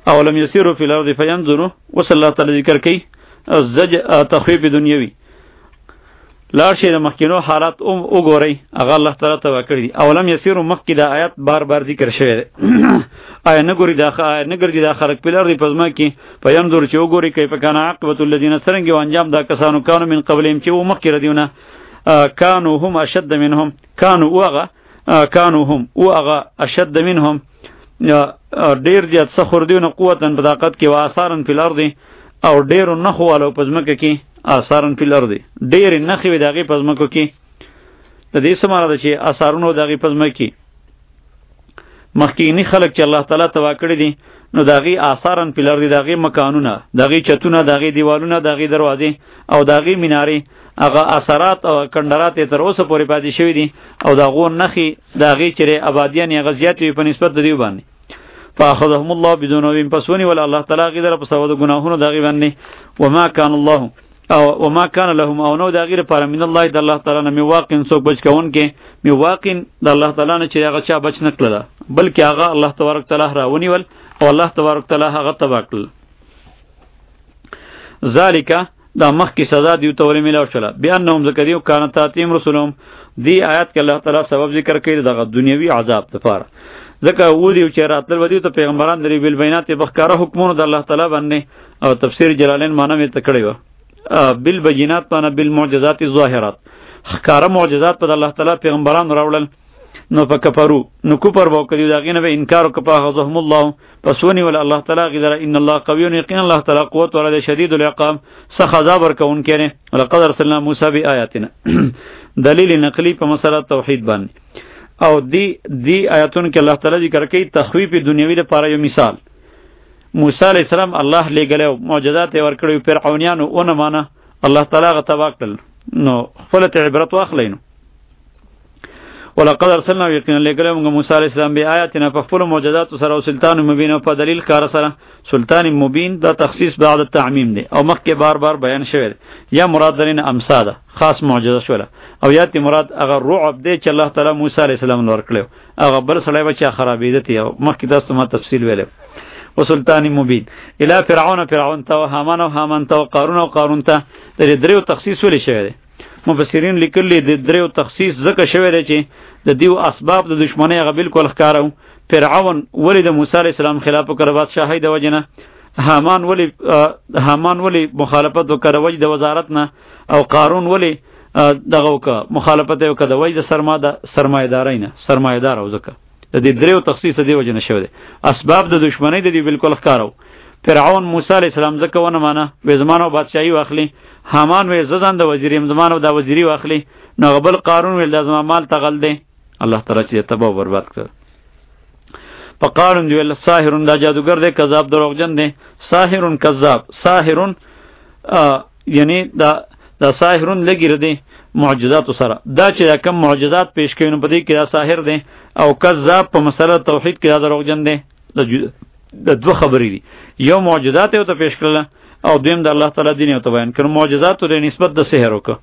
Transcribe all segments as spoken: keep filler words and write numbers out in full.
اولم یسیروا فی الارض فینظروا وصلی الله تعالی ذکر کوي زج تخفیف دنیوی لار شي د مخکینو حالات او وګورئ هغه الله تعالی تبا کړی اولم یسیروا مخکې د آیات بار بار ذکر شوی دی آیا نه ګوري دا نه ګرځي دا خلق په لار دی پزما کې فینظر چې وګوري کیف کان عاقبت الذین سرنګ و انجام دا کسانو کانو من قبلهم چې و مخکې ردیونه کانو هم اشد منهم کانو وغه کانو هم وغه اشد منهم ډیر زیات سخر دیونه قوتن بداقت کې و اثارن فی الارض او ډیر نخو والو پزمکه کې اثارن فی الارض ډیر نخوي دغه پزمکو کې د دې سماره ده چې اثارونو دغه پزمکه کې مخکینی خلق چې الله تعالی توا کړی دي نو دغه اثارن فی الارض دغه مکانونه دغه چتونه دغه دیوالونه دغه دروازې او دغه مینارې هغه اثرات او کندرات تر اوسه پورې پاتې شوی دي او دغه نخي دغه چره آبادیان یې غزيات په نسبت د دیو باندې فاخذهم الله بذنوبهم پسونی ول الله تعالی غیر په سبب د ګناهونو دغه باندې وما كان الله او وما كان لهم او نو دغه لپاره من الله د الله تعالی نه میواقین سو بچ کون کې میواقین د الله تعالی نه چې هغه چا بچ نکړه بلکې هغه الله تبارک تعالی راونی ول او الله تبارک تعالی هغه تباکل ذالک دا مخ کی سزا دیو تول ملاو شله بیانهم ذکریو کان تاتیم رسولهم دی آیات کې الله تعالی سبب ذکر کړي دغه دنیوي عذاب لپاره ځکه و دیو چې راتل ودیو ته پیغمبران درې بیل بینات بخکاره حکمونه د الله تعالی باندې او تفسیر جلالین معنی مې تکړی و بل بجینات معنی بل معجزات الظاهرات خکاره معجزات په الله تعالی پیغمبران راوړل نو فکفرو نو کوپر وکړي داغه نه به انکار وکړه غضهم الله پسونی ول الله تعالی غیر ان الله قوی یقین الله تعالی قوت ولري شدید العقاب سخ عذاب ورکون کړي ولقد ارسلنا موسی بیااتنا دلیل نقلی په مسله توحید باندې او دی دی آیاتون کې الله تعالی ذکر کوي تخویف دنیوی لپاره یو مثال موسی علیہ السلام الله لګلو معجزات ورکړي فرعونانو اون معنی الله تعالی غ تباکل نو خپل عبرت واخلینو ولقد ارسلنا یقینا لګلو موږ موسی علیہ السلام بی آیاتنا په خپل معجزات سره او سلطان مبین او په دلیل کار سره سلطان مبین دا تخصیص بعد التعمیم دی او مخکې بار بار بیان شوی یا مراد درین امساده خاص معجزه شوله او یا تی مراد هغه رعب دی چې الله تعالی موسی علیہ السلام ورکړو هغه بل سړی بچا خرابېدتی او مخکې تاسو ما تفصیل ویلو وسلطان مبین الی فرعون فرعون ته هامان او هامان ته قارون او قارون ته د دریو تخصیص ولې شوی دی مفسرین لیکلی د دریو تخصیص ځکه شوی دی چې د دیو اسباب د دشمنی هغه بالکل ښکارو فرعون ولی د موسی علیہ السلام خلاف وکړ بادشاہی د وجنه هامان ولی هامان ولی مخالفت وکړ وجه د وزارت نه او قارون ولی دغه وک مخالفت وکړ د وجه د سرمایه سرمایدارای نه سرمایدار او ځکه د دې دریو تخصیص دی وجنه شوی دی اسباب د دشمنی د دی بالکل ښکارو فرعون موسی علیہ السلام ځکه ونه مانه به زمانو بادشاہي واخلي هامان وې ززان د وزیریم زمانو د وزیری واخلي نو غبل قارون ویل د زما مال تغل دی الله تعالی چې تباہ و برباد کړ فقارون دی ول ساحرون دا جادوگر دی کذاب دروغجن دی ساحرون کذاب ساحرون یعنی دا دا ساحرون لګیر دی معجزات سره دا چې کوم معجزات پیش کوي نو پدې کې دا ساحر دی او کذاب په مسله توحید کې دا دروغجن دی د دوه خبرې دي یو معجزات یو ته پیش کړل او دویم د الله تعالی دین یو ته بیان کړ معجزات ته نسبت د سحر وک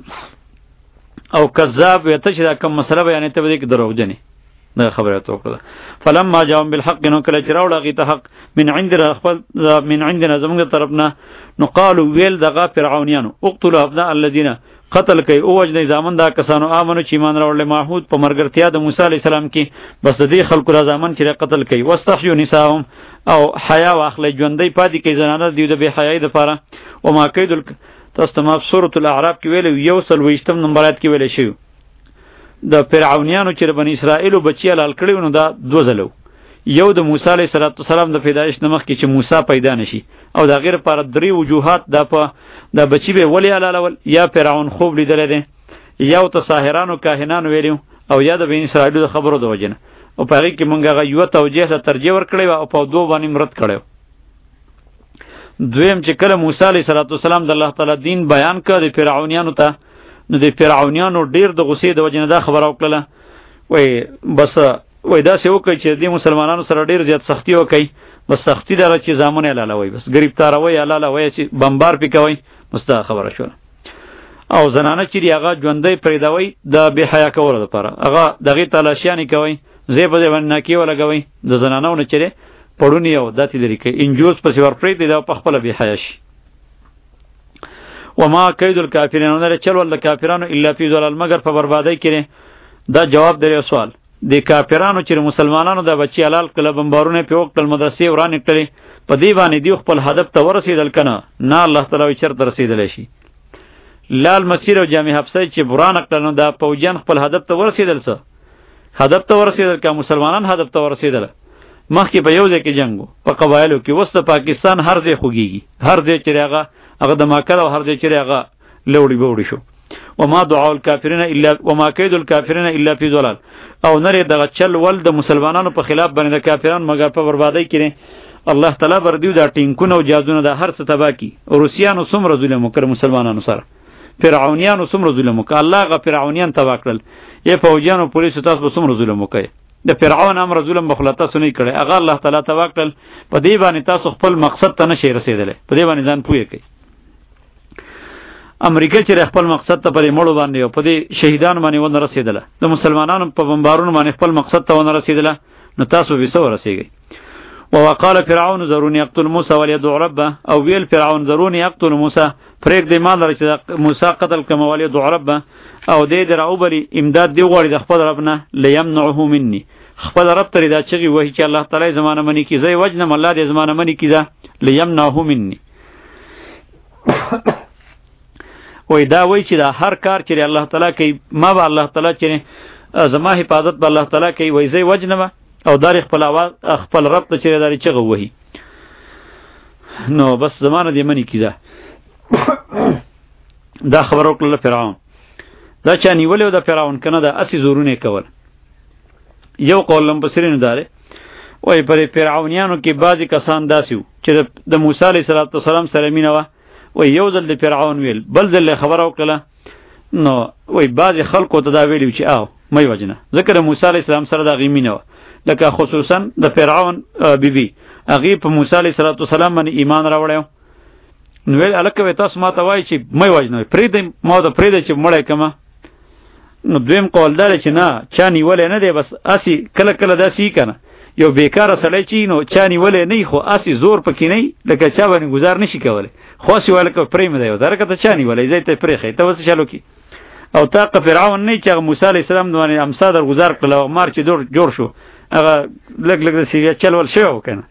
او کذاب وته چې دا کوم مسله بیانې ته دې کې دروغجنې دا خبره ته وکړه فلما جاءهم بالحق نو کله چې راوړل غي ته حق من عندنا خپل من عندنا زموږ طرفنا نو قالوا ویل دغه فرعونانو اقتلوا ابناء الذين قتل کوي او وجنه زامن دا کسانو امنو چې ایمان راوړل معهود په مرګرتیا د موسی علی السلام کې بس د دې خلکو را زامن چې قتل کوي واستحيوا نساءهم او حیا واخلې ژوندۍ پاتې کې زنانه دیو د به حیاي د پاره او ما کید تاسو ما سورۃ الاعراف کې ویل یو سل ویشتم نمبرات کې ویل شي د فرعونانو چې بنی اسرائیل بچی لال کړي نو دا دو زلو یو د موسی علیه السلام د پیدایش نمخ کې چې موسی پیدا نشي او دا غیر پر درې وجوهات د په د بچی به ولی علالول یا فرعون خوب لیدل دي یا ته ساحرانو کاهنانو ویلو او یا د بنی اسرائیل د خبرو د وجنه او په هغه کې مونږه یو توجیه ته ترجیح ورکړی او په دوه باندې مرد کړو دویم چې کله موسی علیه السلام د الله تعالی دین بیان کړ د فرعونانو ته نو د فرعونانو ډیر د غصې د وجنه دا خبره وکړه وای بس وای دا څه وکړي چې د مسلمانانو سره ډیر زیات سختی وکړي بس سختی دره چې زامن لاله وای بس گرفتار وای لاله وای چې بمبار پکوي مستا خبره شو او زنانه چې هغه ژوندۍ پریدوي د به حیا کولو لپاره هغه دغه تلاشیانی کوي زیبه دی ونه کی ولګوي د زنانو نه چره پړونی او داتې لري کوي انجوز پسې ورپرې دی دا په خپل به حیا شي. وما کید الکافرین نه چل ول کافرانو الا فی ضلال مگر په بربادی کړي. دا جواب دی سوال د کافرانو چې مسلمانانو د بچی حلال کله بمبارونه په وخت مدرسې ورانه کړي په دی باندې دی خپل هدف ته ورسېدل کنه نه الله تعالی چرته رسیدل شي. لال مسیر او جامع حبسه چې بران کړنو دا پوجان خپل هدف ته ورسېدل څه هدف ته ورسېدل که مسلمانان هدف ته ورسېدل مخکې په یو ځای کې جنگو په قبایلو کې وسته پاکستان هر ځای خوږیږي هر ځای چې هغه هغه د ماکر او هر ځای چې هغه لوړی بوړی شو. وما دعاء الكافرین الا وما کید الکافرین الا فی ضلال او نری دغه چل ول د مسلمانانو په خلاف باندې د کافرانو مگر په بربادی کړي. الله تعالی بر دیو دا ټینګونه او جازونه د هر څه تبا کی. روسیانو څومره ظلم وکړ مسلمانانو سره فرعونیانو څومره ظلم وکړ الله غ فرعونیان تبا کړل یې فوجانو پولیسو تاسو به څومره ظلم وکړي د فرعون امر ظلم بخلته سنې کړي هغه الله تعالی تبا کړل په دې باندې تاسو خپل مقصد ته نشئ رسیدلی په دې باندې ځان پوهه کړئ. امریکا چې خپل مقصد ته پرې مړو باندې او په دې شهیدان باندې ونه رسیدله د مسلمانانو په بمبارونو باندې خپل مقصد ته ونه رسیدله نو تاسو به څه ورسیږئ. وقال فرعون ذروني يقتل موسى وليدعو ربه او ویل فرعون ذروني يقتل موسى پرېږ دې ما لري چې موسی قتل کړم وليدعو ربه او دې درو بلی امداد دی غواړي د خپل رب نه ليمنعه مني خپل رب ترې دا چغي وایي چې الله تعالی زمانه منی کی زې وجنم الله دې زمانه منی کیزه ليمنعه مني وای دا وای چې دا هر کار چې الله تعالی کوي ما به الله تعالی چې زما حفاظت به الله تعالی کوي وای زې وجنم او دار خپل आवाज خپل رب ته چیرې داري چغه وਹੀ نو بس زمانه دې منی کیزه دا خبر وکړه فرعون دا چا نیولې د فرعون کنه دا اسی زورونه کول. یو قول لم بصرین داره وای پر فرعونیانو کې بعضی کسان داسیو چې د موسی علیه السلام سره مینه و وای یو ځل د فرعون ویل بل ځل خبر وکړه نو وای بعضی خلکو ته دا ویلو چې او مې وجنه ذکر موسی علیه السلام سره دا غیمینه و لکه خصوصا د فرعون بیبي هغه په موسی علیه السلام باندې ایمان راوړیو نو ویل الکه تاسو ما ته وای چې مې وجنه پرې دې ما ته پرې دې چې مړې کما نو دویم قول دار چې نه چا نیولې نه دی بس اسی کله کله داسې کنه یو بیکاره سړی چې نو چا نیولې نه خو اسی زور پکې نه لکه چا باندې گزار نشي کولای خو سی ولکه پرې مې دی درکه ته چا نیولې زې ته پرې خې ته وڅ چالو کی او تا فرعون نه چې موسی علیه السلام باندې امسا در گزار کړل او مار چې دور جوړ شو هغه لګ لګ د سی چل ول شو کنه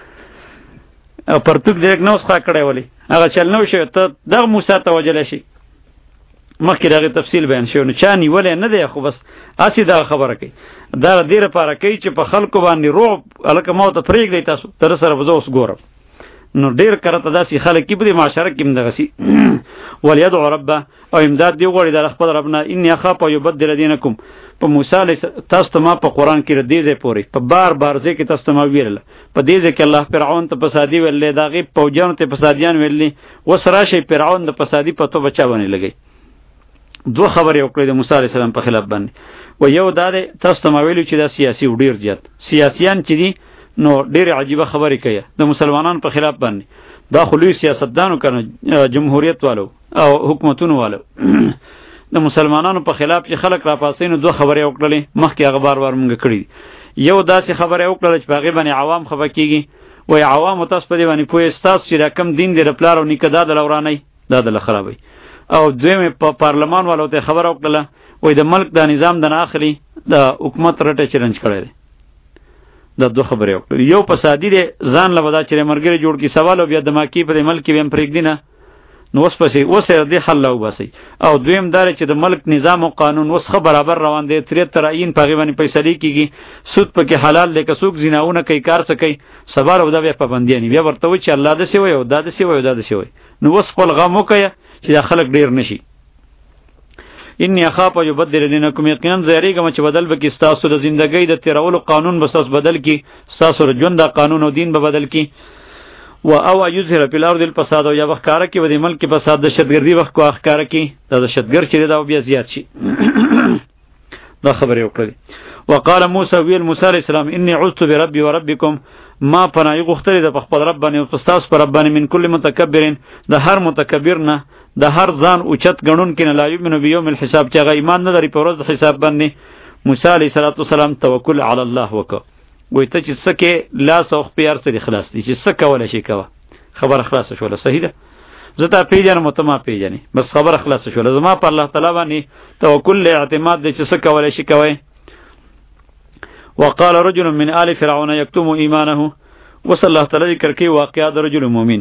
او پرتګ دې نو ښه کړی ولی هغه چل نو شو ته د موسی ته وجل شي مخکې دغه تفصیل بیان شو نو چا نیولې نه دی خو بس اسی دا خبره کوي دا ډیر لپاره کوي چې په خلکو باندې روب الکه مو ته فریق دی تاسو تر سره وځو اوس ګورم نو ډیر کرته داسې خلک کې په معاشره کې مدغه سي وليدعو ربه او امداد دی غوړي د خپل ربنا اني اخاف يبدل دينكم په موسی علیه تاسو ته ما په قران کې ردی ځای پوري په بار بار ځای کې تاسو ته ما ویل په دې ځای کې الله فرعون ته فسادي ویل دا غي پوجانو ته فسادیان ویل وس راشي فرعون د فسادي پتو بچا باندې لګي دو خبرې وکړې د موسی علیه السلام په خلاف باندې و یو دا تاسو ته ما ویلو چې دا سیاسي ډیر زیات سیاسيان چې دي نو ډیر عجیبه خبرې کوي د مسلمانانو په خلاف باندې دا خلوی سیاستدانو کنه جمهوریت والو او حکومتونو والو د مسلمانانو په خلاف چې خلک را پاسین دو خبرې وکړلې مخکې هغه بار بار مونږ کړی یو داسې خبرې وکړل چې هغه باندې عوام خفه کیږي وای عوام تاسو په دې باندې پوهې تاسو چې رقم دین دی رپلار او نکدا د لورانې دا د خرابې او دویم په پارلمان والو ته خبر وکړه وای د ملک د نظام د ناخلی د حکومت رټه چیلنج کړی دی دا دو خبرې وکړه یو فسادی دی ځان لودا چې مرګري جوړ کی سوال او بیا د ماکی په ملک کې هم پرېګ دینه نو اوس پسې اوس دې حل لا وباسي او دویم دار چې د ملک نظام او قانون اوس خبر برابر روان دی تر تر عین پغې باندې پیسې کیږي سود پکې حلال دی که څوک زیناونه کوي کار څه کوي سبا او دا بیا پابندی نه بیا ورته و چې الله دې سی وي او دا دې سی وي او دا دې سی وي نو اوس خپل غم وکیا چې دا خلک ډیر نشي انی اخاف یبدل دینکم یقینا زریګم چې بدل بکی تاسو د ژوندۍ د تیرولو قانون به تاسو بدل کی تاسو ژوند د قانون او دین به بدل کی و او یظهر فی الارض الفساد او یا وقاره کی ودی ملک فساد د شتګردی وخت کو اخکاره کی دا شتګر چې دا بیا زیات شي دا خبره وکړه وقال موسی ویل موسی علیہ السلام انی عذت بربی وربکم ما پناه غختری د خپل رب باندې او تاسو پر رب باندې من کل متکبرین د هر متکبر نه د هر ځان اوچت غنون کې نه لا یمنو بیوم الحساب چې هغه ایمان نه لري په ورځ د حساب باندې موسی علیہ السلام توکل علی الله وک وای ته چې سکه لاس او خپل سره خلاص دي چې سکه ولا شي کوه خبر خلاص شوله صحیح ده زتا پیجن متما پیجنې بس خبر خلاص شوله زما په الله تعالی باندې توکل اعتماد دې چې سکه ولا شي کوي. وقال رجل من آل فرعون يكتم ایمانه وصلی الله تعالی ذکر کوي واقعات رجل مؤمن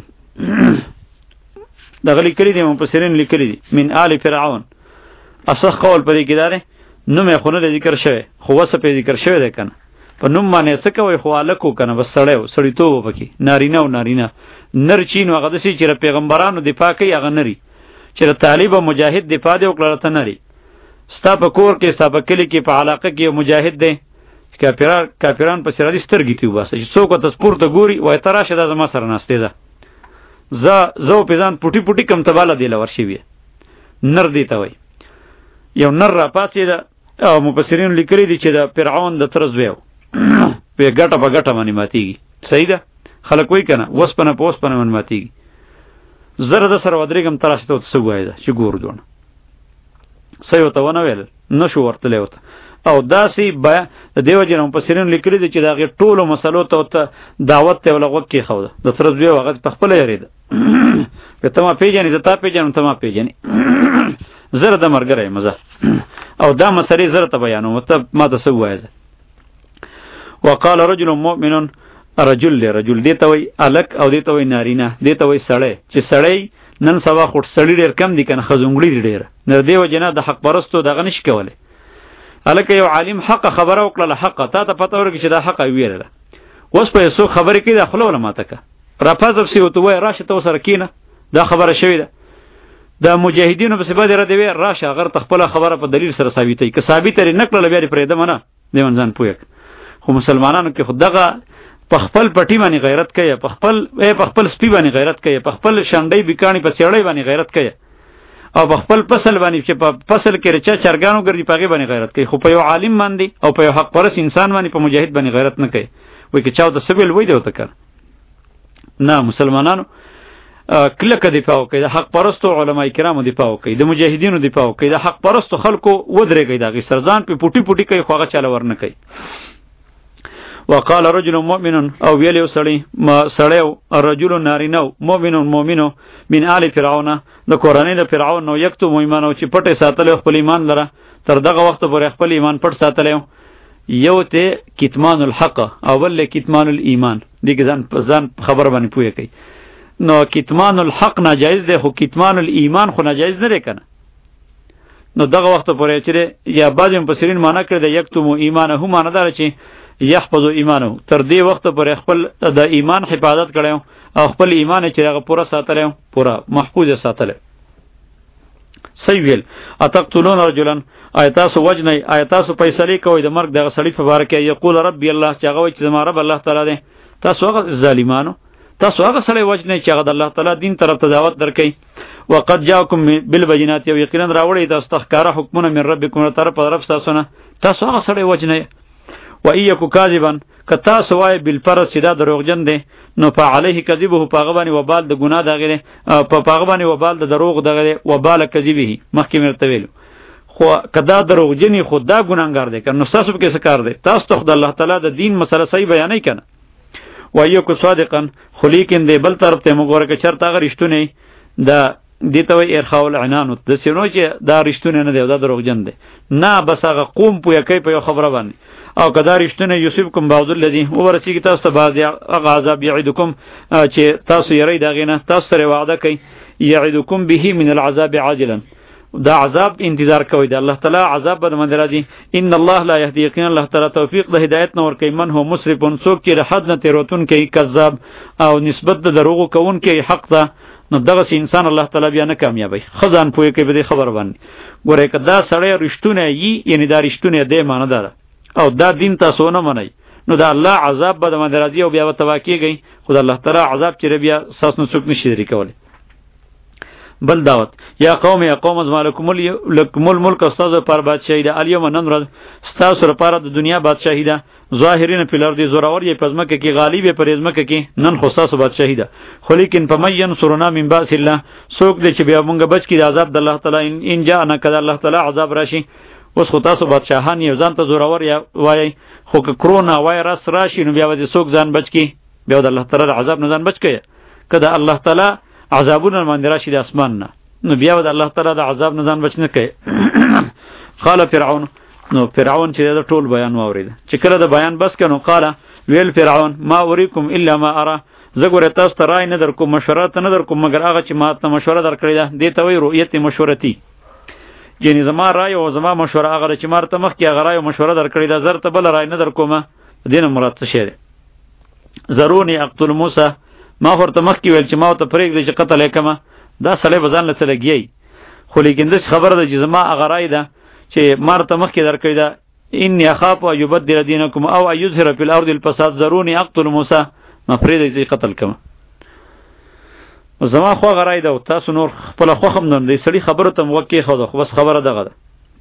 دا غلی کړي دي مفسرین لیکلي دي من آل فرعون اصح قول پرې کې داره نو مې خونه ذکر شوی خو وسه په ذکر شوی ده کنه په نوم باندې څه کوي خو الکو کنه بس سړیو سړیتوب پکې نارینه او نارینه نر چین هغه د سي چې پیغمبرانو دفاع کوي هغه نری چې طالب او مجاهد دفاع دی او کړه ته نری ستا په کور کې ستا په کلی کې په علاقه کې مجاهد دی کافران کافران په سر دي سترګې تی وباسه چې څوک ته سپورت ګوري وای تراشه د زما سره ناشته ده ز زو پیزان پټي پټي کم تباله دی لور شي وي نر دی ته وای یو نر را پاتې ده او مفسرین لیکلي دي چې د فرعون د طرز ویو په ګټه په ګټه باندې ماتيږي صحیح ده خلک وای کنه وسپنه په وسپنه باندې ماتيږي زره د سره ودرېګم تراشه ته څه وای ده چې ګور دونه سيو ته ونه ویل نشو ورته لیوته او داسي بیا د دیو جن مفسرین لیکلي دي چې دا غي ټولو مسلو ته دعوت ته ولغوت کې خو ده د طرز ویو هغه په خپل یری ده په تما پیجنې زتا پیجنې تما پیجنې زره د مرګره مزه او دا مسلې زره ته بیانوم ته ما ته څه وای ده. وقال رجل مؤمن رجل رجل دیته وی الک او دیته وی نارینه دیته وی سړی چې سړی نن سبا خټ سړی ډیر کم دي کنه خزونګړي ډیر نه دیو جنا د حق پرستو دغه نش کوله الک یو عالم حق خبره وکړه حق ته ته پته ورګی چې دا حق ویره اوس په سو خبره کې د خپل علماء تک رافض سی او تو وای راشه تو سره کینه دا خبره شوی ده د مجاهدینو په سبا دی ردی راشه غیر تخپل خبره په دلیل سره ثابتې که ثابت لري نکړه بیا پرې ده منه دی منځان پویک خو مسلمانانو کې خدغه په خپل پټی باندې غیرت کوي په خپل په خپل سپی باندې غیرت کوي په خپل شانډۍ بیکانی په سیړۍ باندې غیرت کوي او په خپل فصل باندې چې په فصل کې رچا چرګانو ګرځي پاګې باندې غیرت کوي خو په یو عالم باندې او په یو حق پرس انسان باندې په مجاهد باندې غیرت نه کوي وای کی چاو د سبیل وای دی وته کړ نه مسلمانانو کله کدی دفاع کوي د حق پرستو علما کرامو دفاع کوي د مجاهدینو دفاع کوي د حق پرستو خلکو ودرېږي دا غي سرزان په پټي پټي کوي خوغه چاله ورنه کوي. وقال رجل مؤمن او ویلو سړی ما سړیو رجل نارینو مؤمن مؤمنو من آل فرعون د قرانه د فرعون نو یکتو ایمانو چې پټه ساتل خپل ایمان لره تر دغه وخت پورې خپل ایمان پټ ساتل یو ته کتمان الحق او بل کتمان الايمان دغه ځان ځان خبر باندې پوهه کوي نو کتمان الحق ناجایز ده خو کتمان الايمان خو ناجایز نه کنه نو دغه وخت پورې چې یا بعض مفسرین معنا کړی د یکتو ایمانه هم معنا دار چې یحفظ ایمانو تر دې وخت پر خپل د ایمان حفاظت کړو او خپل ایمان چې هغه پورا ساتلو پورا محفوظ ساتلو. صحیح ویل اتقتلون رجلا ایتاس وجنه ایتاس فیصله کوي د مرګ دغه سړی په باره کې یقول ربي الله چې هغه چې زما رب الله تعالی دی تاسو هغه ظالمانو تاسو هغه سړی وجنه چې هغه د الله تعالی دین طرف ته دعوت درکې وقد جاءكم بالبينات یقینا راوړی تاسو تخکاره حکمونه من ربکم طرف طرف تاسو نه تاسو هغه سړی وجنه و ایکو کاذبا کتا سوای بالفرض سیدا دروغجن دی نو په علیه کذبه پاغبانی وبال د ګناه دغه په پاغبانی وبال د دروغ دغه وبال کذبه مخکې مرته ویلو خو کدا دروغجنی خدا ګناګار دی کنه تاسو به څه کار دی تاسو ته الله تعالی د دین مسله صحیح بیانې کنه و ایکو صادقا خلیکن دی بل طرف ته مګوره که چرته غریشتونه دا دیته وی ارخاء العنان د سینو چې دا رښتونه نه دی دا دروغجن دی نه بس هغه قوم پویا کوي په خبره باندې او کدا رښتونه یوسف کوم بعض الذی ورسیږي تاسو ته بعض غضب یعدکم چې تاسو یری دغه نه تاسو سره وعده کوي یعدکم به من العذاب عاجلا دا عذاب انتظار کوي د الله تعالی عذاب به من راځي ان الله لا يهدي یقینا الله تعالی توفیق د هدایت نور کوي من هو مسرفون څوک چې حد نه تیروتون کوي کذاب او نسبت د دروغ کوون کوي حق ته نو دغه انسان الله تعالی بیا نه کامیابی خزان پوي کوي به خبر باندې ګوره کدا سړی رښتونه یي یعنی دا رښتونه دی معنی ده او دا دین تاسو نه منئ نو دا الله عذاب به من راځي او بیا وتواکیږي خدای الله تعالی عذاب چې بیا ساس نو څوک نشي لري کوله. بل دعوت یا قوم یا قوم از مالکم لکم الملک استاذ پر بادشاہی ده الیوم نن ورځ استاذ سره پر د دنیا بادشاہی ده ظاهرین فی الارض زورور یې پزمکه کې غالب پر ازمکه کې نن خو تاسو بادشاہی ده خو لیکن پمین سرنا من باس الله سوک دې چې بیا مونږ بچ کی د عذاب د الله تعالی ان جاء نه کذا الله تعالی عذاب راشي اوس خو تاسو بادشاهان یو ځان ته زورور یا وایي، خو که کرونا وایرس راشي نو بیا به څوک ځان بچ کی؟ بیا د الله تعالی د عذاب نه ځان بچ کی. که د الله تعالی عذابونه باندې راشي د اسمان نه نو بیا د الله تعالی د عذاب نه ځان بچ نه کوي. قال فرعون، نو فرعون چې د ټول بیان واورید، چې کله د بیان بس کنو، قال ویل فرعون ما اوریکم الا ما ارى، زه ګوره تاسو ته رای نه در کوم، مشوره ته نه در کوم مګر هغه چې ما ته مشوره درکړې ده. دې ته وایي رؤیت مشورتی، یعنی زما رای او زما مشوره هغه چې ما ته مخکې هغه رای او مشوره درکړې ده، زر ته بل رای نه در کومه. دې نه مراد څه شی دی؟ ضرونی اقتل موسی، ما ورته مخکې ویل چې ما ته پرېږدئ چې قتل یې کړمه، دا سړی به ځان له څه لګیي. خو لیکن داسې خبره ده چې زما هغه رای ده چې ما ته مخکې درکړې ده، انی اخاف ان یبدل دینکم او ان یظهر فی الارض الفساد، ضرونی اقتل موسی، ما پرېږدئ چې قتل کړمه. زما خو هغه رای ده، تاسو نور خپله خوښ هم نه، دې سړي خبرو ته م غوږ کېښوده، خو بس خبره دغه ده.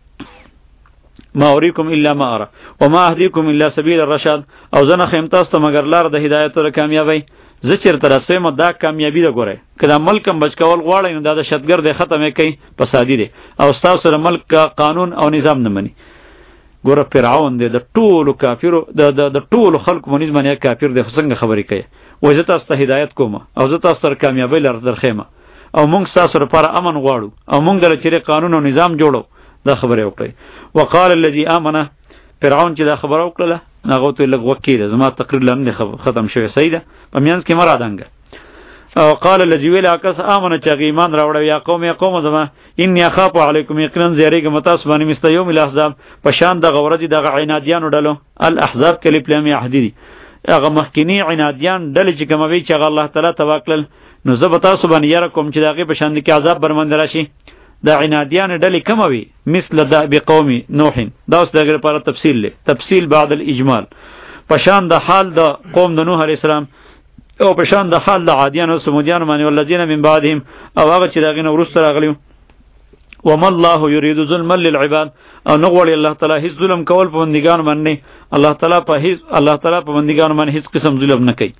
ما اوریکم الا ما ارى وما اهدیکم الا سبیل الرشاد، او زه نه ښیم تاسو ته مګر لار د هدایت او د کامیابۍ. زه چېرته رسویم دا کامیابي ده. ګورئ که دا ملک هم بچ کول غواړئ نو دا د شتګرد ختم یې کوي، فسادي دی، او ستاسو د ملک قانون او نظام نه مني. ګوره فرعون دی د ټولو کافرو د ټولو خلکو په نسبت باندې کافر دی، خو څنګه خبرې کوي؟ وایي زه تاسو ته هدایت کوم او زه تاسو ته کامیابۍ لار درښیم او موږ ستاسو لپاره امن غواړو او موږ دله چېرې قانون او نظام جوړو. دا خبرې وکړئ. وقال الذي آمنه، فرعون چې دا خبره وکړله هغه ته لږ وخت کېده، زما تقریر لا نه دی ختم شوی، صحیح ده، په منځ کې مه رادنګه. او قال الذي ویل کس آمنه چې هغه ایمان راوړی، یا قوم یا قوم زما انی اخاف علیکم، یقینا زیریږم تاسو باندې مثل یوم الاحزاب، په شان دغه ورځې دغه عنادیانو ډلو. الاحزاب کلي پلامي عهدي دي، هغه مخکینی عنادیان ډلې چې کومه وی چې هغه الله تعالی تبا کړل، نو زه به تاسو باندې یاره کوم چې د هغې په شان کې عذاب برمند راشي. د عنادیان ډلې کومه وي؟ مثل دأب قوم نوح، دا اوس د هغې لپاره تفصیل دی، تفصیل بعد الاجمال. په شان د حال د قوم د نوح علیه السلام او په شان د حال د عادیانو او سمودیانو باندې، والذین من بعدهم، او هغه چې د هغې نه وروسته راغلي. وما الله یرید ظلما للعباد، او نه غواړي الله تعالی هیڅ ظلم کول په بندګانو باندې. الله تعالی په هیڅ الله تعالی په بندګانو باندې هیڅ قسم ظلم نه کوي.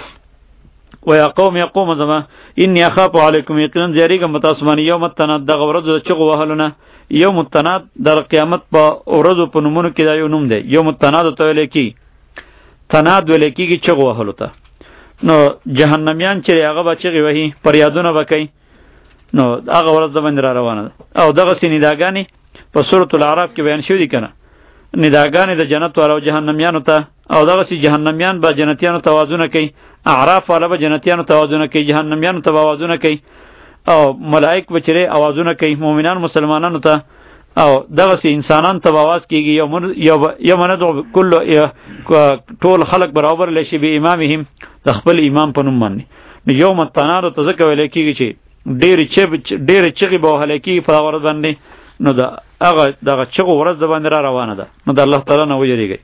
ویا قوم یا قوم زما انی اخاف علیکم، یقینا زیریږم تاسو باندې یوم التناد، دغه ورځ د چغو وهلونه. یوم التناد د قیامت په ورځو په نومونو کې دا یو نوم دی. یوم التناد ته ویل کی، تناد ویل کیږي چغو وهلو ته. نو جهنميان چې هغه به چغې وهي، فریادونه به کوي، نو هغه ورځ د باندې را روانه ده. او دغسې نداګانې په سورة الاعراف کې بیان شوي دي که نه، نداګانې د جنت والا او جهنمیانو ته، او دغسې جهنمیان به جنتیانو ته آوازونه کوي، اعراف والا به جنتیانو ته آوازونه کوي، جهنمیانو ته به آوازونه کوي، او ملائک به چېرې آوازونه کوي مؤمنان مسلمانانو ته، او دغسې انسانان ته به آواز کېږي. یوم ندعو کل ټول خلق برابر لشي به امامهم، د خپل امام په نوم باندې. نو یوم التناد ته ځکه ویلی کېږي چې ډېرې ډېرې چغې به وهلی کېږي په هغه ورځ باندې. نو د هغه دغه چغو ورځ د باندې را روانه ده، نو د الله تعالی نه وجرېږئ.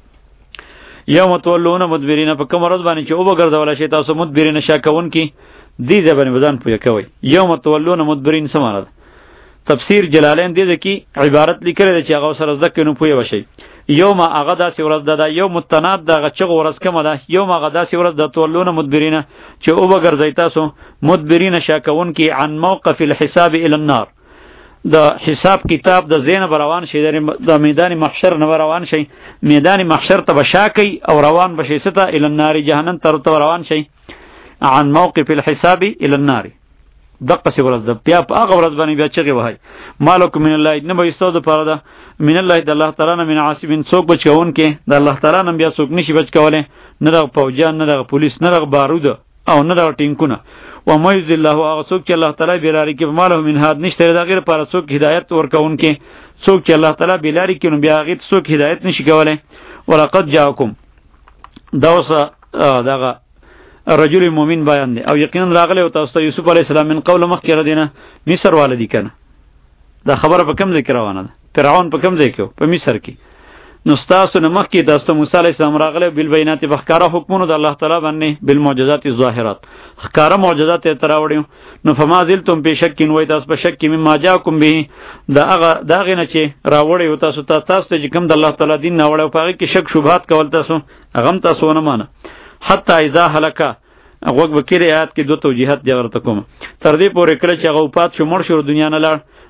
یوم تولون مدبرین، په کوم ورځ باندې چې وبګرځولی شئ تاسو مدبرین شا کوونکي، دې ځای باندې به ځان پوه کوئ. یوم تولون مدبرین څه معنی ده؟ تفسیر جلالین دې ده کې عبارت لیکلی ده چې هغه سره زده کړئ نو پوه وشئ. یوم هغه داسې ورځ ده، ده یوم التناد دغه چغو ورځ کومه ده؟ یوم هغه داسې ورځ ده تولون مدبرین چې وبګرځئ تاسو مدبرین شا کوونکي عن موقف الحساب الی النار، د حساب کتاب د زین به روان شي، د میدان محشر نه به روان شي، میدان محشر ته به شا کوي او روان به شي څه ته؟ الی النار، جهنم ته ورته روان شي. عن موقف الحساب الی النار، دقسې ورځ ده. بیا په هغه ورځ باندې بیا چغې وهئ، مالکم من الله، نه به ستاسو دپاره ده من الله، د الله تعالی نه، من عاصم، څوک بچ کوونکی د الله تعالی نه بیا څوک نشي بچ کولی، نه دغه پوجیان، نه دغه پولیس، نه دغه بارود او نه دغه ټینکونه. وما یضل الله، هغه څوک چې الله تعالی بې لارې کړي، ما له من هاد، نشته د هغې لپاره څوک هدایت ورکوونکی. څوک چې الله تعالی بې لارې کړي نو بیا هغې ته څوک هدایت نشي کولی. ولقد جاءکم، دا اوس دغه رجل مؤمن بیان دی، او یقینا راغلی او تاسو ته یوسف علیه السلام من قبل مخکې ردینه مصر والدی کنه. دا خبره په کوم ځای کې روانه ده؟ فرعون په کوم ځای کې و؟ په مصر کې. نو ستاسو نه مخکې تاسو ته موسی علیه السلام راغلی بالبینات، په ښکاره حکمونو د الله تعالی باندې، بالمعجزات الظاهرات، ښکاره معجزات یې ته راوړي. نو فما زلتم فی شک، وایي تاسو په شک کې مما جاءکم به، د هغه د هغې نه چې راوړی و تاسو ته تاسو ته چې کوم د الله تعالی دین راوړی و، په هغې کې شک شبهات کول تاسو، هغه هم تاسو ونه مانه. حتی اذا هلکه، غوږ به کېږدئ، آیات کې دوه توجیهات دي ورته کوم، تر دې پورې کله چې هغه وفات شو، مړ شو، دنیا نه لاړ،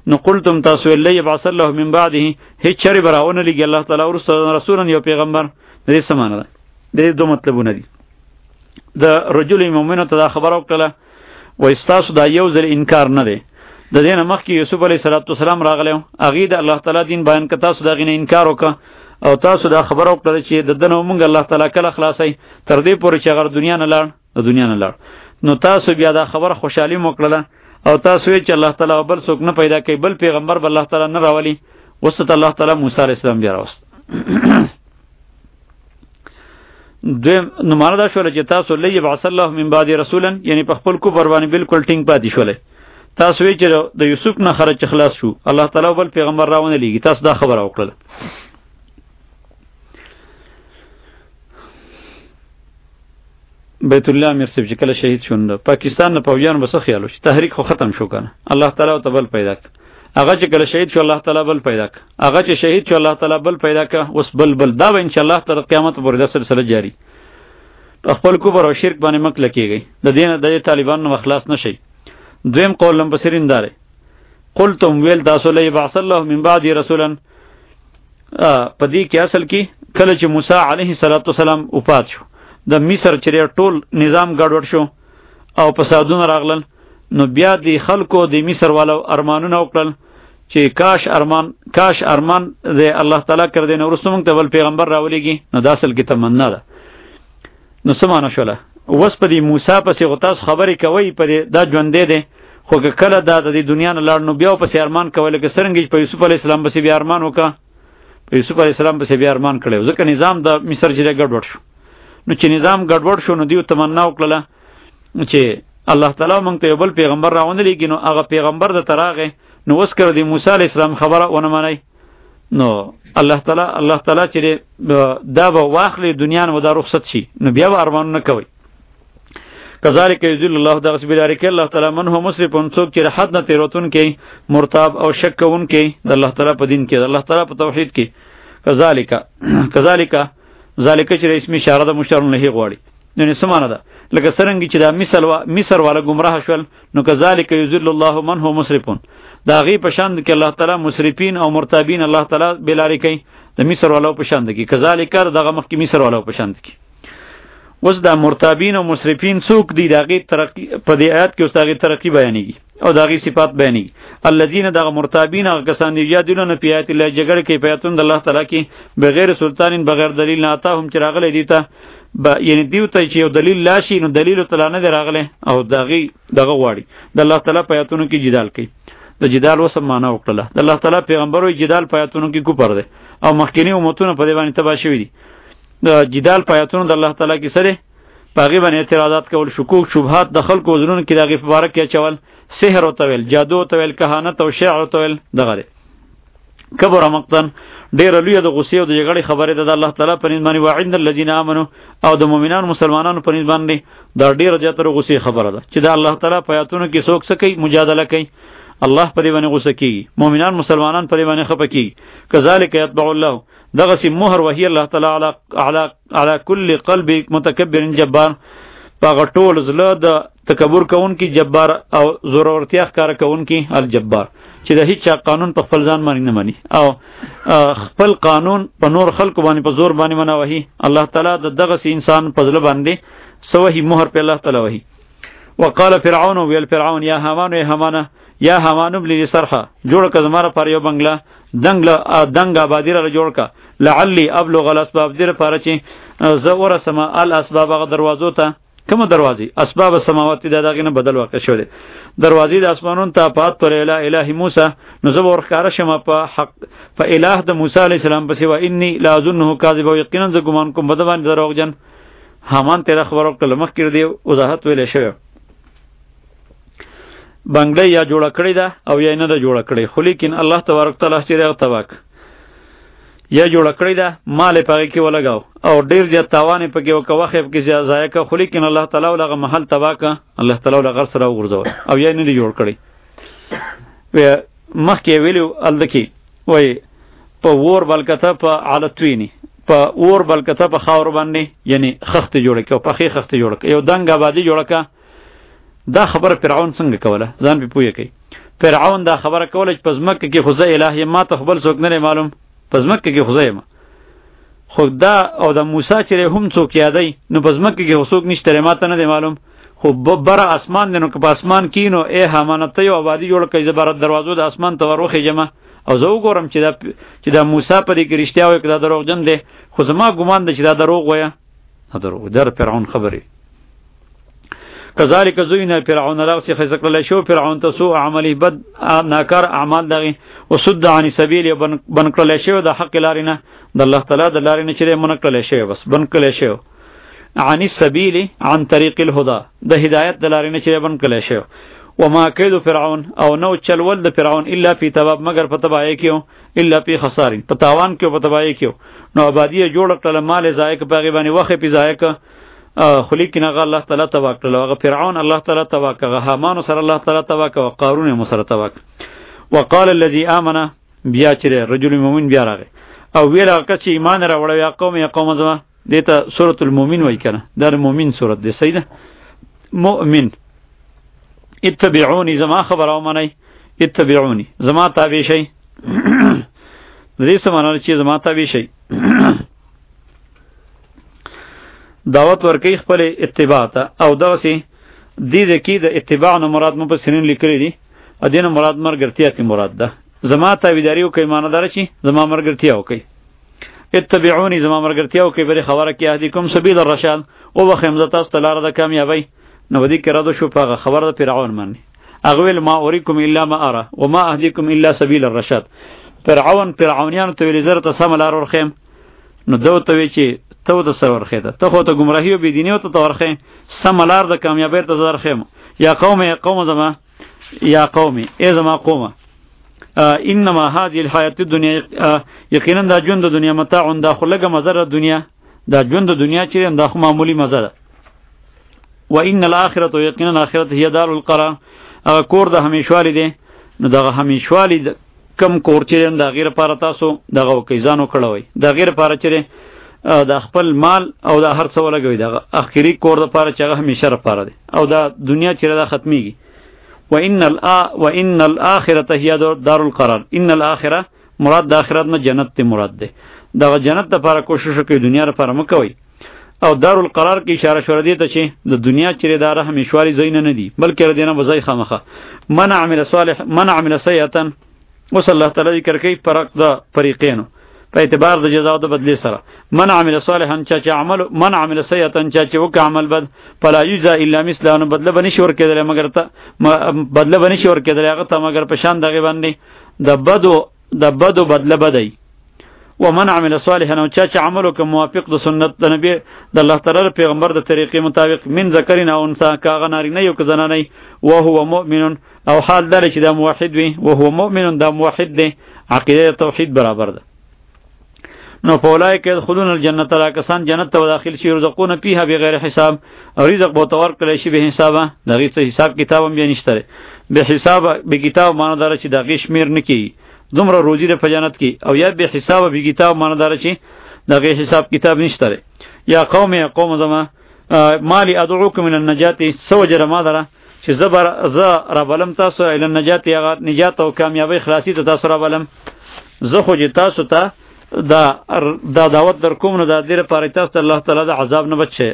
نو قلتم تاسو الله يبعث الله من بعده هیڅ چری براونه لګي الله تعالی ورسره رسولن یو پیغمبر. دې سمانه ده دې دوه مطلبونه دي. د رجل مؤمن ته دا خبر وکړه و استاسو دا یو ځل انکار نه دی. د دې نه مخکې یوسف علیه السلام راغلی هغې د الله تعالی دین بیان که تاسو د هغې نه انکار وکړه او تاسو دا خبره وکړه چې د ده نه مونږ الله تعالی کله خلاصوي تر دې پورې چې هغه دنیا نه لاړ د دنیا نه لاړ نو تاسو بیا دا خبره خوشحالي مو وکړله او تاسو وی چې الله تعالی بل څوک نه پیدا کوي بل پیغمبر به الله تعالی نه راولي. وسط الله تعالی موسی علیه السلام بیا راوست. دویم نو معنا دا شوله چې تاسو لی یبعث الله من بعد رسولا یعنی په خپل کفر باندې بالکل ټینګ پاتې شوله. تاسو وی چې د یوسف نه خرج خلاص شو الله تعالی بل پیغمبر راونه لیږي تاسو دا خبره وکړه. بیت الله امیر صاحب چې کله شهید شوند پاکستان نه پوجان بس خیال وش تحریک خو ختم شو کنه الله تعالی او تبل پیدا ک هغه چې کله شهید شو الله تعالی بل پیدا ک هغه چې شهید شو الله تعالی بل پیدا ک اوس بل بل دا به ان شاء الله تر قیامت پورې د سلسله جاری خپل کفر او شرک باندې مکل کیږي د دین د طالبان نو خلاص نشي. دویم قول لم بصرین داره قلتم ویل تاسو له بعث الله من بعد رسولا پدې کې اصل کې کله چې موسی علیه السلام وفات شو د مصر چې ټول نظام ګډوډ شو او فسادونه راغلل نو بیا د خلکو د مصر والو ارمانونه وکړل چې کاش ارمان کاش ارمان د الله تعالی کړ دې نو ورسته موږ ته بل پیغمبر راولېږي نو دا اصل کې تمنا ده. نو سمانه شوله وس په دې موسی پسې غتاس خبرې کوي په دا ژوندې ده خو کله دا د دنیا نه لاړ نو بیا پسې ارمان کول کې څنګه په یوسف علی السلام پسې بیا ارمان وکړه په یوسف علی السلام پسې بیا ارمان کړو ځکه نظام د مصر چې ګډوډ شو نو چې نظام ګډوډ شو نو دیو تمنا وکړه چې الله تعالی مونږ ته یو بل پیغمبر راوند لګي نو هغه پیغمبر د تراغه نو وس کړ دی موسی علی السلام خبره ونه مانی نو الله تعالی الله تعالی چې دا به واخلې دنیا نه ودا رخصت شي نو بیا به ارمان نه کوي. کذالک یذل الله دغه سبیلاری کې الله تعالی من هو مسرفون څوک چې حد نه تیروتون کې مرتاب او شک کوون کې د الله تعالی په دین کې د الله تعالی په توحید کې. کذالک کذالک ذالک چې اسم اشاره د مشترک نه غواړي نو سمانه ده لکه څنګه چې دا مثال وا مصر والا گمراه شول نو کذالک یذل الله من هو مسرفون دا غي پشان کې الله تعالی مسرفین او مرتابین الله تعالی بلاری کوي د مصر والا پشان کې کذالک دغه مخ کې مصر والا پشان کې. وس دا مرتابین او مسرفین څوک دي دغه ترقی په دې آیات کې اوس دغه ترقی بیانېږي او دغه صفات بیانېږي. الذين دغه مرتابین هغه کسان دي یادونه په آیات الله جګړه کې پیاتون د الله تعالی کې بغیر سلطانین بغیر دلیل نه آتا هم چراغله دي ته یعنی دیو ته چې یو دلیل لاشي نو دلیل تعالی نه راغله او دغه دغه واړي د الله تعالی پیاتونو کې جدال کوي. د جدال وسم معنا وکړه د الله تعالی پیغمبرو جدال پیاتونو کې کوپر ده او مخکینی امتونو په دې باندې تبا شوی دي. د جدال پیاتونو د الله تعالی کې سره پاغي باندې اعتراضات کول شکوک شبهات د خلکو وزرونو کې دغه مبارک کې چول سحر او تویل جادو او تویل کهانت او شعر او تویل دغه کبر مقتن ډیر لوی د غصې او د جګړې خبره ده د الله تعالی په نسبت باندې وعند الذين امنوا او د مؤمنانو مسلمانانو په نسبت باندې دا ډیر زیاتره غصې خبره ده چې د الله تعالی په آیاتونو کې څوک څه کوي مجادله کوي الله په دې باندې غصه کوي مؤمنان مسلمانان په دې باندې خپه کوي. کذالک یتبع الله دغه سی مهر وهي الله تعالی علی علی علی کل قلب متکبر جبار پاغه ټول زله د تکبر کون کی جبار او ضرورتیا ښکار کون کی الجبار چې د هیڅ قانون په خپل ځان باندې نه مانی او خپل قانون په نور خلق باندې په زور باندې منوهي الله تعالی د دغه سی انسان په ځله باندې سوهي مهر په الله تعالی وهي. وقال فرعون ويل فرعون یا هامان یا هامانه یا هامان ابن صرحه جوړ ک زماره پر یو بنگلا دنګلا دنګ آبادی را جوړ ک لعلی ابلغ الاسباب در پر چی زور سما الاسباب غ دروازو ته کوم دروازې اسباب السماوات د دغه نه بدل واقع شوه دروازې د اسمانون ته پات پر اله اله موسی نو زه ورخاره شم په حق په اله د موسی علی السلام پس و انی لا اظنه کاذب او یقینا ز ګمان کوم بدوان دروغجن. هامان تیر خبر وکړه مخ کړ دی وضاحت ویل شوی بنگله یا جوړه کړی ده او یا نه ده جوړه کړی خو لیکن الله تبارک تعالی چې هغه تباک یا جوړه کړی ده مال پاره کې ولګاو او ډیر زیات تاوان پکې وکوه خف کې ضایع کا خو لیکن الله تعالی ولغه محل تباک الله تعالی ولغه غر سره وګرځول او یا نه دی جوړ کړی. و مخکې ویلو الدکی وای په ور بلکته په حالتوینی په ور بلکته په خاور باندې یعنی خخت جوړه کې او په خې خخت جوړه کې یو دنګ آبادی جوړه کا دا خبر فرعون څنګه کوله ځان به پوهه کوي. فرعون دا خبره کوله چې پس مکه کې خدای الهی ما ته خپل څوک نه معلوم پس مکه کې خدای ما خدا او د موسی چې هم څوک یادای نو پس مکه کې څوک نشته ما ته نه معلوم خو بر اسمان دنو که په اسمان کینو ای همانته یو آبادی جوړ کړي زبر دروازو د اسمان ته وروخه جمع او زه وګورم چې دا چې دا موسی په دې کې رښتیا وایي که دا دروغجن دی خو زما ګمان دی چې دا دروغ وایه دروغ در فرعون خبرې کذالک زوینا فرعون راغسی خیسه کړلی شو فرعون ته سوء عملی بد ناکار اعمال دغې وصد عن سبیل بن کړلی شوی د حق لارې نه د الله تعالی د لارې نه چې دی منع کړلی شوی بس بن کړلی شوی عن السبیل عن طریق الهدى د هدایت د لارې نه چې بن کړلی شوی وما کید فرعون او نو چلول د فرعون الا فی تباب مگر په تباہی کېو الا فی خسارین په تاوان کې په تباہی کېو نو آبادی جوړ کړل مال ضایع په هغې باندې وخت پې ضایع کړ خو لیکن هغه الله تعالی تباه کړل هغه فرعون الله تعالی تباه کړ هغه هامان سره الله تعالی تباه کړ او قارون هم سره تباه کړ وقال الذي آمن بیا چې رجل مؤمن بیا راغی او ویل هغه چې ایمان راوړی یا قوم یا قوم زما دیتا سورۃ المؤمن وای کنه دا مؤمن سورۃ دی سیده مؤمن اتبعونی زما خبر او منی اتبعونی زما تابع شي دې سمانه چې زما تابع شي دعوت ورکی خپل اتباع ته او دغسی دې ځکه د اتباع نه مراد مفسرین لیکلي دي ا دینه مراد مرګرتیا کی مراد ده زما تابعداري او کې معنی دار شي زما مرګرتیا وکي اتبعونی زما مرګرتیا وکي بری خبره کې اهدیکم سبیل الرشاد او وخمزه تاسو ته لار د کامیابی نو ودی کې را دو شو په خبره د فرعون باندې اغویل ما اوریکم الا ما ارى وما اهدیکم الا سبیل الرشاد فرعون فرعونیان ته ویل زره ته سم لار ورخم نو دو ته وی چې ته د سر ورخه ده ته خو ته گمراهی او بيدینی او ته ورخه سم لار د کامیابی ته ورخه یا قوم یا قوم زما یا قومي ای زما قومه انما هذه الحیات الدنیا یقینا دا ژوند د دنیا متاع دا خلګه مزر دنیا دا ژوند د دنیا چې دا خو معمولی مزه ده و ان الاخرته یقینا الاخرته هي دار القرار کور د همیشوالی دی نو دا همیشوالی کم کور چې دا غیر لپاره تاسو دغه وکیزانو کړوي دا غیر لپاره چې د خپل مال او دا هر څه ولګوي دا اخیری کور د لپاره چې هغه همیشه لپاره دی او دا دنیا چې دا ختميږي وان الا وان الاخره هي دار القرار ان الاخره مراد د اخرت نه جنت ته مراد ده دا جنت لپاره کوشش کوي دنیا لپاره مکوي او دار القرار کی اشاره شور دی ته چې د دنیا چیرې دار همیشوالي زین نه دی بلکې ردینه وزای خامخه من عمل صالح من عمل سیئه وصلی الله تعالی ذکر کوي فرق د فریقینو په اعتبار د جزا او د بدلی سره من عمل صالحا چا چې عمل من عمل سیئه چا چې وک عمل بد فلا یجزا الا مثله نو بدله بنی شور کېدل مگر ته بدله بنی شور کېدل هغه ته مگر په شان دغه باندې د بدو د بدو بدله بدای ومن عمل صالحا نو چا چې عمل وک موافق د سنت د نبی د الله تعالی پیغمبر د طریقې مطابق من ذکرین او انثى کاغه ناری نه یو ک زنانه او هو مؤمن او حال دل چې دا موحد وي او هو مؤمن دا موحد دی عقیده توحید برابر ده نو فولای کې خلون الجنت را کسان جنت ته داخل شي رزقون فيها بغیر حساب او رزق به تور کړی شي به حسابه دغه څه حساب کتاب هم نشته به حساب به کتاب معنی دار چې دغه شمیر نکي دومره روزي د جنت کې او یا به حساب به کتاب معنی دار چې دغه حساب کتاب نشته یا قوم یا قوم زما مالی ادعوکم من النجات سوجر ما دره چې زبر ز ربلم تاسو ال النجات یا نجات او کامیابی خلاصي ته تاسو ربلم زه خو چې تاسو ته دا دا دعوت در کوم نو دا دیر پاره تاسو الله تعالی د عذاب نه بچي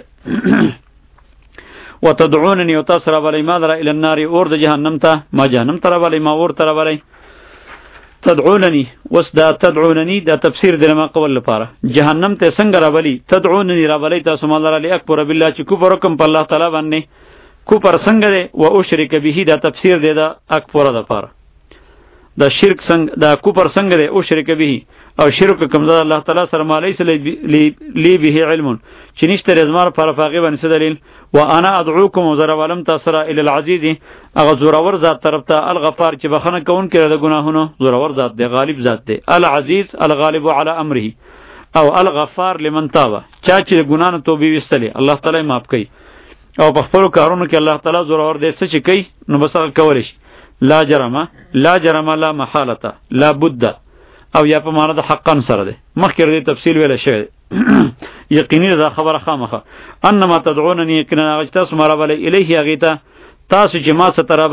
وتدعونني وتصر بلی ما در الى النار اور د جهنم ته ما جهنم تر بلی ما اور تر بلی تدعونني وس دا تدعونني دا تفسیر د ما قبل لپاره جهنم ته څنګه را بلی تدعونني را بلی تاسو ما در علی اکبر بالله چې کوپر کوم په الله تعالی باندې کوپر څنګه دی و اشرک به دا تفسیر دی دا اکبر د لپاره دا شرک څنګه دا کوپر څنګه دی او شرک به او شرک کوم ځای الله تعالی سره مالی سره لی به علم چې نشته رزمار پر فقې باندې دلیل و انا ادعوکم وزر ولم تاسر الى العزیز اغه زورور ذات طرف ته الغفار چې بخنه کون کړه د ګناهونو زورور ذات دی غالب ذات دی العزیز الغالب على امره او الغفار لمن تاب چا چې ګناه توبې وستلې الله تعالی معاف کوي او په خپل کارونو کې الله تعالی زورور دی څه چې کوي نو بس کول شي لا جرم لا جرم لا محاله لا بد او یا په معنا د حقا سره ده مخکې دې تفصیل ویل شوی یقیني دا خبره خامخه انما تدعونني یقینا اجتاس مرابلی الیه غیتا تاسو چې ما سترابلی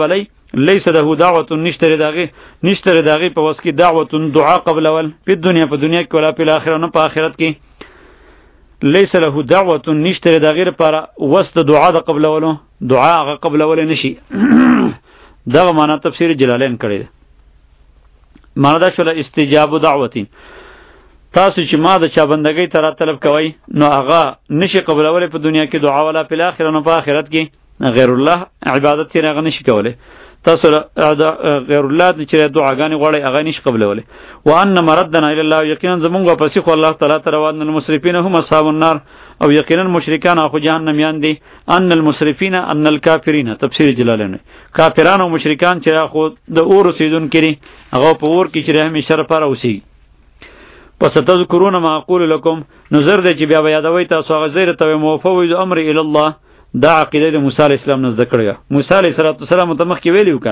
لیس له دعوه نشتری داغي نشتری داغي په وس کې دعوه دعا قبل اول په دنیا په دنیا کې ولا په آخرت نه په آخرت کې لیس له دعوه نشتری داغي لپاره وس د دعا د قبل اولو دعا هغه قبل اول نشي دا معنا تفسیر جلالین کړی معنا دا شول استجاب دعوتین تاسو چې ما د چا بندګۍ تر طلب کوي نو هغه نشي قبل اول په دنیا کې دعا ولا په آخرت نه په آخرت کې غیر الله عبادت یې هغه نشي کوله تاسو غیر الله چې دعاګانې غواړي هغه نشي قبلولی وان مردنا الی الله یقینا زمونږ واپسی خو الله تعالی ته روان المسرفین هم اصحاب النار او یقینا مشرکان خو جهنميان دي ان المسرفین ان الکافرین تفسیر جلالین کافران او مشرکان چې خو د اور اوسیدون کړي هغه په اور کې چې همیشه لپاره اوسي پس تذکرون ما اقول لكم نظر دې چې بیا یادوي تاسو هغه زیره ته موفوض امر الی الله دا عقیده د موسی علیه السلام نه زده کړی موسی علیه السلام ته مخکې ویلی وکړ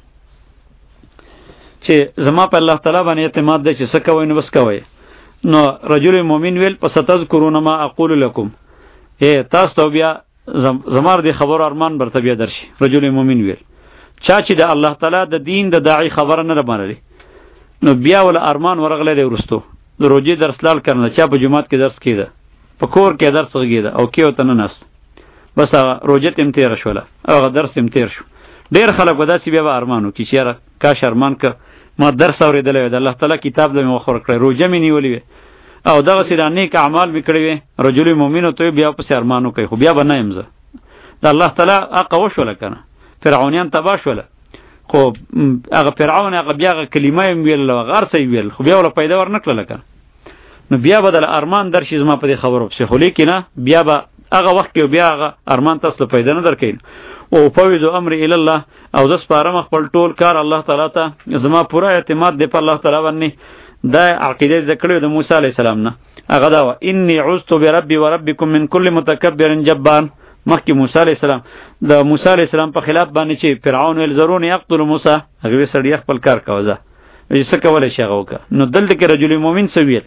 چې زما په الله تعالی باندې اعتماد دی چې څه کوئ نو بس کوئ نو رجل مؤمن ویل پس تذکرون ما اقول لكم ای تاسو ته بیا زمار دی خبر ارمان برته بیا درشي رجل مؤمن ویل چا چې د الله تعالی د دین د داعی خبر نه رمنلی نو بیا ول ارمان ورغله دی ورستو د روزي درس لال کړنه چا په جمعات کې درس کیده په کور کې درس وګیده او کیو ته نه نس بس هغه روزه تم تیر شوله هغه درس تم تیر شو ډیر خلک وداسي بیا ارمانو کی چیرې کاش ارمان ک ما درس اوریدل د الله تعالی کتاب له مخور کړی روزه مې نیولې او دغه سره نیک اعمال وکړي وي رجل مؤمن ته بیا په ارمانو کوي خو بیا بنایم زه د الله تعالی اقوا شوله کنه فرعونیان تبا شوله خو هغه فرعون هغه بیا کلمه ویل او غار سی ویل خو بیا ول پیدا ورنکړه کنه نو بیا بدل ارمان درشي زما په خبرو په خو لیکنه بیا به هغه وخت کې بیا هغه ارمان تاسو پیدا نه درکین او فوض امر الی الله او د سپارم خپل ټول کار الله تعالی ته زما پوره اعتماد دی په الله تعالی باندې دا عقیده ذکر د موسی علی السلام نه هغه دا انی عذت بربی وربکم من کل متکبر جبار مخکې موسی علی السلام د موسی علی السلام په خلاف باندې چې فرعون ول ضروري یقتل موسی هغه سړی خپل کار کوزه یې څه کولای شي هغه وکړه نو دلته کې رجل مؤمن سویل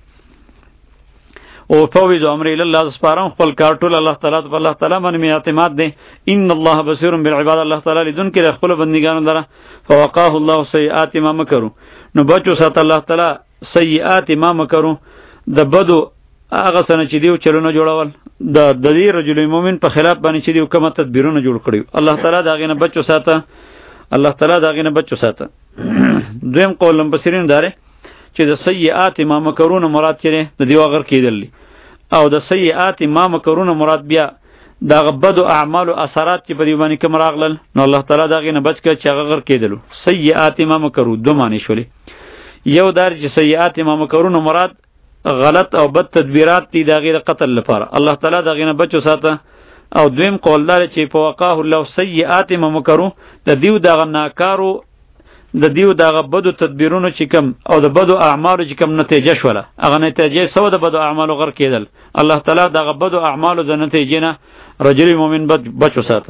او فوض امر الی الله سپارم خپل کار ټول الله تعالی ته الله تعالی باندې اعتماد دی ان الله بصیر بالعباد الله تعالی لیدون کې خپل بندګانو لره فوقاه الله سیئات ما مکروا نو بچو سات الله تعالی سیئات ما مکروا د بدو هغه سنه چې دیو چلونه جوړول د د دې رجل مؤمن په خلاف باندې چې دیو کومه تدبیرونه جوړ کړی الله تعالی دا غینه بچو ساته الله تعالی دا غینه بچو ساته دویم قول مبصرین داره چې د سیئات ما مکرون مراد چره د دیو غر کېدل او د سیئات ما مکرون مراد بیا دا غبد اعمال او اثرات چې په دی باندې کوم راغلل نو الله تعالی دا غینه بچ کړي چې غر کېدل سیئات ما مکرو دو معنی شولې یو دار چې سیئات ما مکرون مراد غلط او بد تدبیرات دي دا غیر قتل لپاره الله تعالی دا غینه بچو ساته او دویم قول دار چې فوقاه الله سیئات ما مکرو د دیو دا ناکارو د دیو دا بدو تدبیرونو چې کم او د بدو اعمالو چې کم نتیجه شوله هغه نتیجه سو د بدو اعمالو غر کېدل الله تعالی دا بدو اعمالو د نتیجې نه رجل مؤمن بچو ساته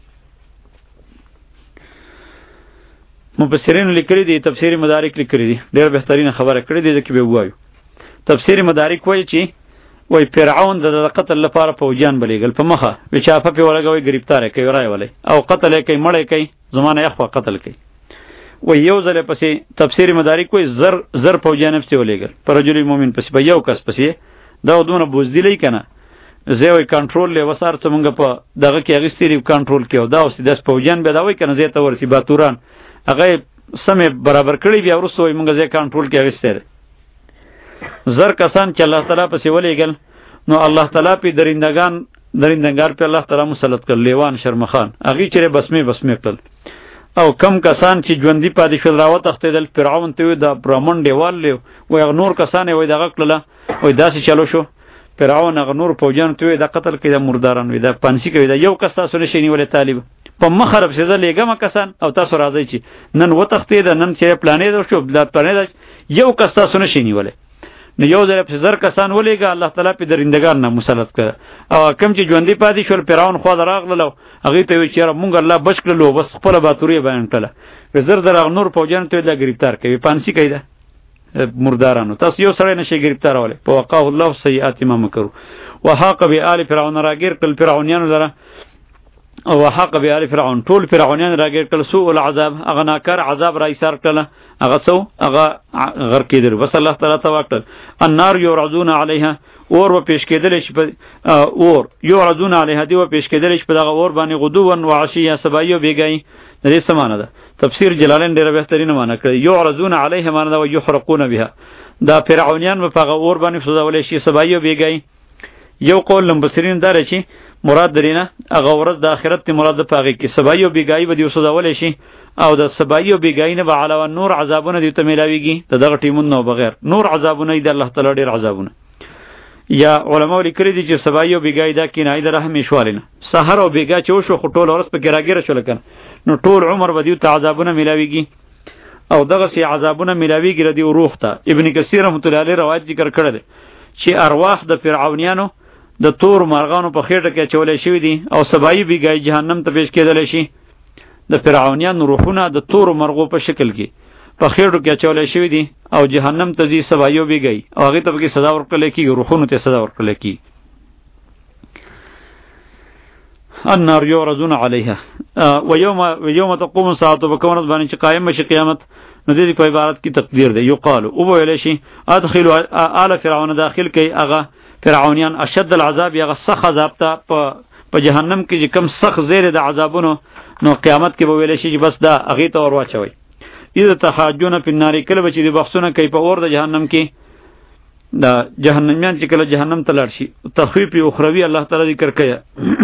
مفسرین لیکلي دي تفسیر مدارک لیکلي دي ډېر بهترین خبره کړې دي چې به وایو تفسیر مدارک وایي چې وای فرعون د قتل لپاره فوجان بلیګل په مخه وچافه په ولګوي گرفتار کوي راي ولې او قتل کوي مړی کوي زمانه یخوا قتل کوي و یو ځله پسې تفسیر مدارک کوئی زر زر فوجان پسې ولېګل پر رجل مؤمن پسې په یو کس پسې دا دونه بوزدلی کنه زه وی کنټرول له وسار څنګه په دغه کې اغستری کنټرول کېو دا اوس د فوجان به دا وای کنه زه ته ورسی باتوران هغه سمې برابر کړی بیا ورسوي موږ زه کنټرول کې اغستره زر کسان چې الله تعالی پسې ولېګل نو الله تعالی په درندگان درندگان په الله تعالی مسلط کړ لیوان شرمخان هغه چیرې بسمه بسمه کړل او کم کسان چې ژوندۍ پاتې شول راوت اختیدل فرعون ته د برامن دیوال له و نور کسان وي دغه کړله وای داسې چلو شو فرعون هغه نور فوجان ته د قتل کې د مرداران وي د پانسی کوي د یو کس تاسو نشي نیولې طالب په مخرب سزا لګم کسان او تاسو راځي چې نن وتختید نن چې پلانې در شو بلاد پلانې یو کس تاسو نشي نیولې نو یو ځل په زر کسان ولېګا الله تعالی په درندگان نه مسلط کړ او کم چې ژوندۍ پاتې شول فرعون خو دراغله هغه ته وی چې مونږ الله بچ کړلو بس خپل باتوري بیان کړه زر دراغ نور فوجان ته د گرفتار کوي پانسی کوي دا مردارانو تاسو یو سره نشي گرفتار ولې په وقاه الله سیئات ما مکروا وحاق بآل فرعون راګر کل فرعونانو لره او حق بآل فرعون ټول فرعونیان راګیر کړل سوء العذاب هغه ناکار عذاب را ایثار کړل هغه سو هغه غر کېدل بس الله تعالی توکل النار یعرضون علیها اور و پیش کېدل شي اور یعرضون علیها دی و پیش کېدل شي په دغه اور باندې غدوون و عشیه سبایو بیګای د دې سمانه ده تفسیر جلالین ډیره بهترینه معنی کړی یعرضون علیها معنی ده یحرقون بها دا فرعونیان په هغه اور باندې سوځول شي سبایو بیګای یو قول لمبسرین دار چې مراد درینه هغه ورځ د آخرت ته مراد پاږي کې سبایو بیګای به دی وسودول شي او د سبایو بیګای نه به علاوه نور عذابونه دی ته ملاویږي ته دغه ټیمون نو بغیر نور عذابونه دی الله تعالی ډیر عذابونه یا علماء لیکلي دي چې سبایو بیګای دا کینای د رحم شوالنه سحر او بیګا چې وشو خټول ورځ په ګراګره شول کنه نو ټول عمر به دی ته عذابونه ملاویږي او دغه سي عذابونه ملاویږي ردی روح ته ابن کثیر رحمۃ اللہ علیہ روایت ذکر کړل چې ارواح د فرعونیانو د تور مارغانو په خېټه کې چولې شوی دي او سبایي بیګای جهنم ته پیش کېدل شي د فرعونیان روحونه د تور مرغو په شکل کې په خېټو کې چولې شوی دي او جهنم ته ځي سبایو بیګای او هغه ته به سزا ورکړل کېږي روحونو ته سزا ورکړل کېږي النار یعرضون علیها و یوم یوم تقوم الساعه بکونت باندې چې قائم شي قیامت نو دې په عبارت کې تقدیر دی یقال او ویل شي ادخلوا آل فرعون داخل کې هغه فرعونیان اشد العذاب یا سخت عذاب ته په جهنم کې چې کم سخت زیر د عذابونو نو قیامت کې به ویل شي چې بس دا هغه ته ور واچوي اذا تحاجون فی النار کله چې د بحثونه کوي په اور د جهنم کې دا جهنميان چې کله جهنم ته لاړ شي تخفیف اخروی الله تعالی ذکر کوي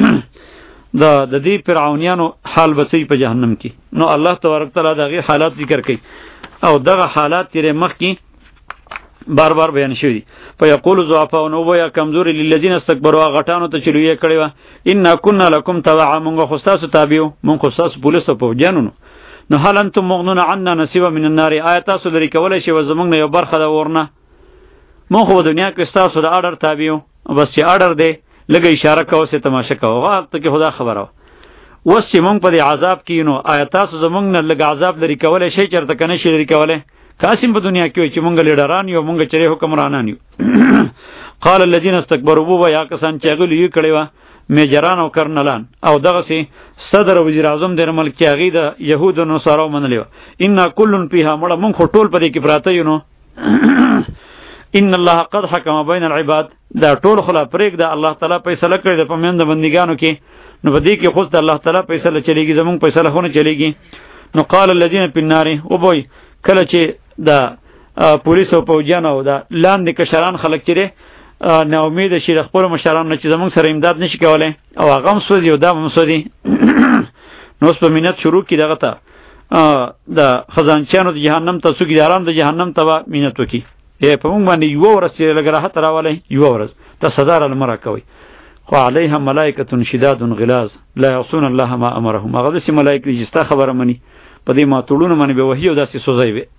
دا د دې فرعونیانو حال بسې په جهنم کې نو الله تبارک تعالی دغه حالات ذکر کوي او دغه حالات چې مخ کې بار بار بیان شوی دی په یقول ضعفاء نو ویا کمزوري للذین استكبروا غټانو ته چلوې کړي وا ان كنا لكم تبعا مونږ خو تاسو تابعو مونږ خو تاسو پولیس په جنونو نو هل انتم مغنون عنا نصيبا من النار آیات تاسو لري کولای شي و زمونږ نه یو برخه دا ورنه مونږ خو دنیا کې تاسو د اډر تابعو بس چې اډر دی لګه اشاره کوو سه تماشا کوو هغه ته خدا خبره وس چې مونږ په عذاب کې نو آیات تاسو زمونږ نه لګ عذاب لري کولای شي چرته کنه شي لري کولای قاسم په دنیا کې چې مونږ لیډران یو مونږ چره حکمرانان یو قال الذين استكبروا ويا کسان چې غل یو کړي وا میجران او کرنلان او دغه سي صدر وزیر اعظم د ملک کې هغه د يهودو نو سره منلیو ان كلن فيها مړه مونږ ټول په دې کې پراته یو نو ان الله قد حكم بين العباد دا ټول خلا پرېګ دا الله تعالی فیصله کړی د پمند بندګانو کې نو په دې کې خو د الله تعالی فیصله چلیږي زمونږ فیصله خونه چلیږي نو قال الذين في النار او بوي کله چې دا پولیس او پوجان او دا لاندې کشران خلک چیرې نه امید شي د خپل مشران نه چې زمونږ سره امداد نشي کولای او هغه هم سوځي او دا هم سوځي نو په مینت شروع کی دغه ته د خزانچانو د جهنم ته څوکیداران د جهنم ته مینت وکي ای په موږ باندې یو ورځ چې لګره تر راولې یو ورځ ته صدر المره کوي خو علیها ملائکه شداد غلاظ لا يعصون الله ما امرهم هغه د سي ملائکه چې ستا خبره مني په دې ما ټولونه باندې به وحی او داسې سوځي وي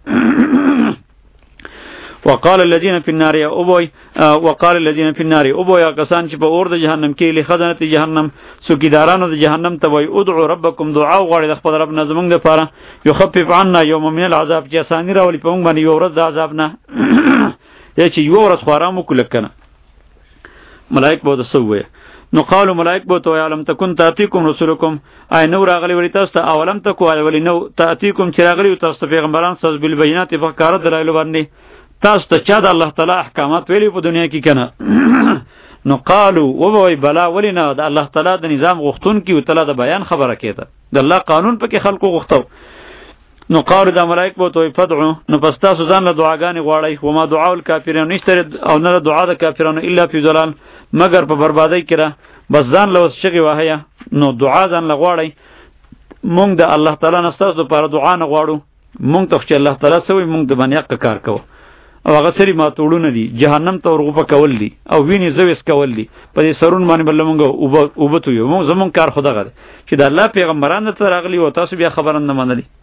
وقال الذين في النار او بوي وقال الذين في النار او بوي کسان چې په اور د جهنم کې له خزانه جهنم څوکیدارانو د جهنم ته وای ادعوا ربکم دعا غواړي د خپل رب نه زمونږ لپاره یخفف عنا یوم من العذاب چې اسانی راولي په موږ باندې یو ورځ د عذاب نه یا چې یو ورځ خورامو کول کنه ملائک به وسوي نو قالو ملائک به تو علم تکون تاتیکم رسولکم ای نو راغلی ولی تاسو ته اولم تکو ولی نو تاتیکم چې راغلی تاسو پیغمبران ساز بالبينات فقره دلایل باندې تاسو ته چا د الله تعالی احکامات ویلي په دنیا کې کنه نو قالو وبوي بلا ولینا د الله تعالی د نظام غختون کې او تعالی د بیان خبره کېده د الله قانون پکې خلکو غختو نو قالو د ملائک به تو فدعو نو پس تاسو ځان له دعاګانې غواړئ و ما دعاء الکافرین نشته او نه دعا د کافرانو الا فی ضلال مگر په بربادی کې را بس ځان له شغي واهیا نو دعا ځان له غواړئ مونږ د الله تعالی نه ستاسو لپاره دعا نه غواړو مونږ ته چې الله تعالی سوی مونږ د باندې حق کار کوو او هغه سری ما توړونه دي جهنم ته ورغوپه کول دي او ویني زویس کول دي په دې سرون باندې بل مونږ او بتو یو مونږ زمون کار خدا غره چې د الله پیغمبرانو ته راغلی او تاسو بیا خبرن نه منلی